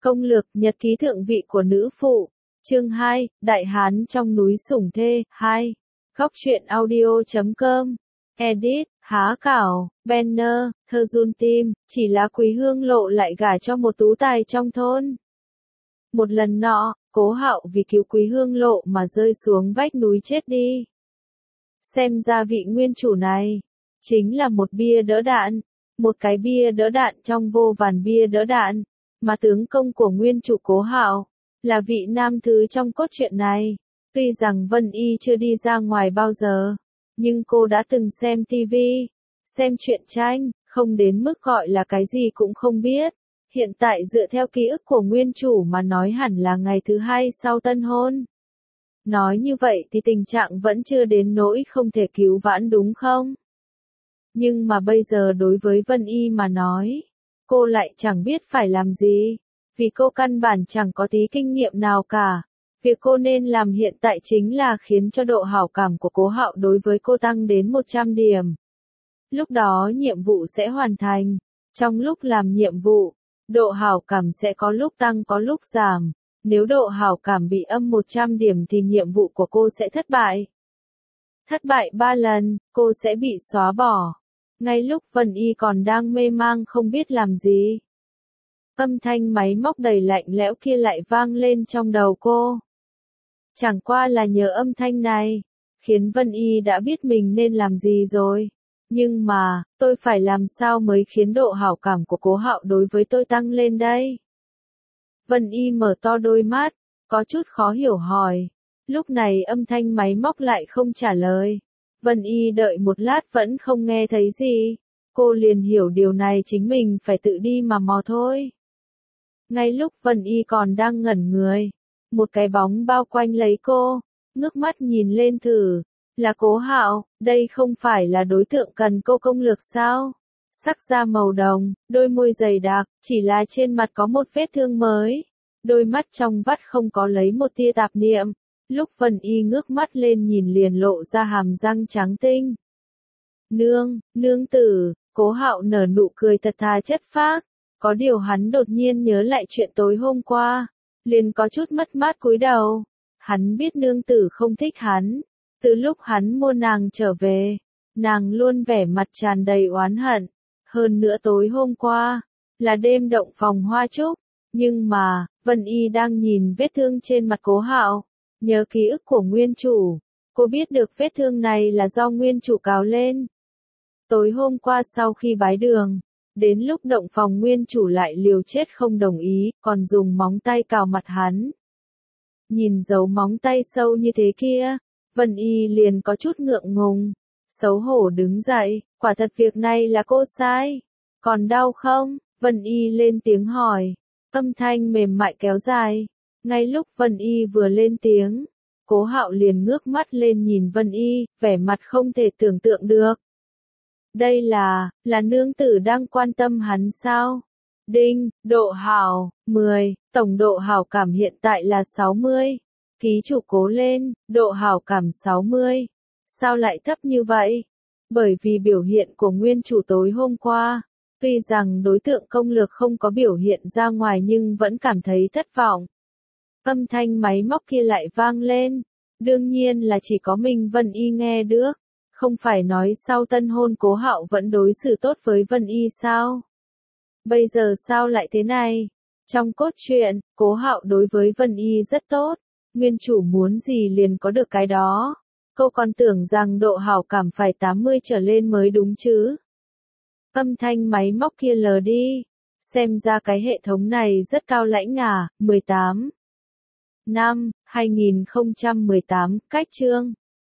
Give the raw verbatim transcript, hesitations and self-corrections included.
Công lược nhật ký thượng vị của nữ phụ. Chương hai, Đại Hán trong núi Sủng Thê. hai. Góc truyện audio chấm com. Edit, Há Cảo, Banner, Thơ Run Tim, chỉ là Quý Hương Lộ lại gả cho một tú tài trong thôn. Một lần nọ, Cố Hạo vì cứu Quý Hương Lộ mà rơi xuống vách núi chết đi. Xem ra vị nguyên chủ này, chính là một bia đỡ đạn, một cái bia đỡ đạn trong vô vàn bia đỡ đạn, mà tướng công của nguyên chủ Cố Hạo, là vị nam thứ trong cốt truyện này. Tuy rằng Vân Y chưa đi ra ngoài bao giờ, nhưng cô đã từng xem tivi, xem truyện tranh, không đến mức gọi là cái gì cũng không biết. Hiện tại dựa theo ký ức của nguyên chủ mà nói hẳn là ngày thứ hai sau tân hôn. Nói như vậy thì tình trạng vẫn chưa đến nỗi không thể cứu vãn đúng không? Nhưng mà bây giờ đối với Vân Y mà nói, cô lại chẳng biết phải làm gì, vì cô căn bản chẳng có tí kinh nghiệm nào cả. Việc cô nên làm hiện tại chính là khiến cho độ hảo cảm của Cố Hạo đối với cô tăng đến một trăm điểm. Lúc đó nhiệm vụ sẽ hoàn thành. Trong lúc làm nhiệm vụ, độ hảo cảm sẽ có lúc tăng có lúc giảm. Nếu độ hảo cảm bị âm một trăm điểm thì nhiệm vụ của cô sẽ thất bại. Thất bại ba lần, cô sẽ bị xóa bỏ. Ngay lúc Vân Y còn đang mê mang không biết làm gì, âm thanh máy móc đầy lạnh lẽo kia lại vang lên trong đầu cô. Chẳng qua là nhờ âm thanh này, khiến Vân Y đã biết mình nên làm gì rồi. Nhưng mà, tôi phải làm sao mới khiến độ hảo cảm của Cố Hạo đối với tôi tăng lên đây? Vân Y mở to đôi mắt, có chút khó hiểu hỏi. Lúc này âm thanh máy móc lại không trả lời. Vân Y đợi một lát vẫn không nghe thấy gì. Cô liền hiểu điều này chính mình phải tự đi mà mò thôi. Ngay lúc Vân Y còn đang ngẩn người, một cái bóng bao quanh lấy cô, ngước mắt nhìn lên thử, là Cố Hạo. Đây không phải là đối tượng cần cô công lược sao? Sắc da màu đồng, đôi môi dày đặc, chỉ là trên mặt có một vết thương mới. Đôi mắt trong vắt không có lấy một tia tạp niệm. Lúc Vân Y ngước mắt lên nhìn liền lộ ra hàm răng trắng tinh. Nương, nương tử. Cố Hạo nở nụ cười thật thà chất phác. Có điều hắn đột nhiên nhớ lại chuyện tối hôm qua, liền có chút mất mát cúi đầu. Hắn biết nương tử không thích hắn. Từ lúc hắn mua nàng trở về, nàng luôn vẻ mặt tràn đầy oán hận. Hơn nữa tối hôm qua, là đêm động phòng hoa trúc. Nhưng mà, Vân Y đang nhìn vết thương trên mặt Cố Hạo. Nhớ ký ức của nguyên chủ, cô biết được vết thương này là do nguyên chủ cào lên. Tối hôm qua sau khi bái đường, đến lúc động phòng nguyên chủ lại liều chết không đồng ý, còn dùng móng tay cào mặt hắn. Nhìn dấu móng tay sâu như thế kia, Vân Y liền có chút ngượng ngùng, xấu hổ đứng dậy, quả thật việc này là cô sai. Còn đau không? Vân Y lên tiếng hỏi, âm thanh mềm mại kéo dài. Ngay lúc Vân Y vừa lên tiếng, Cố Hạo liền ngước mắt lên nhìn Vân Y, vẻ mặt không thể tưởng tượng được. Đây là, là nương tử đang quan tâm hắn sao? Đinh, độ hảo, mười, tổng độ hảo cảm hiện tại là sáu mươi. Ký chủ cố lên, độ hảo cảm sáu mươi. Sao lại thấp như vậy? Bởi vì biểu hiện của nguyên chủ tối hôm qua, tuy rằng đối tượng công lược không có biểu hiện ra ngoài nhưng vẫn cảm thấy thất vọng. Âm thanh máy móc kia lại vang lên. Đương nhiên là chỉ có mình Vân Y nghe được. Không phải nói sau tân hôn Cố Hạo vẫn đối xử tốt với Vân Y sao? Bây giờ sao lại thế này? Trong cốt truyện, Cố Hạo đối với Vân Y rất tốt. Nguyên chủ muốn gì liền có được cái đó. Cô còn tưởng rằng độ hảo cảm phải tám mươi trở lên mới đúng chứ. Âm thanh máy móc kia lờ đi. Xem ra cái hệ thống này rất cao lãnh à. mười tám năm hai nghìn không trăm mười tám, cách chương.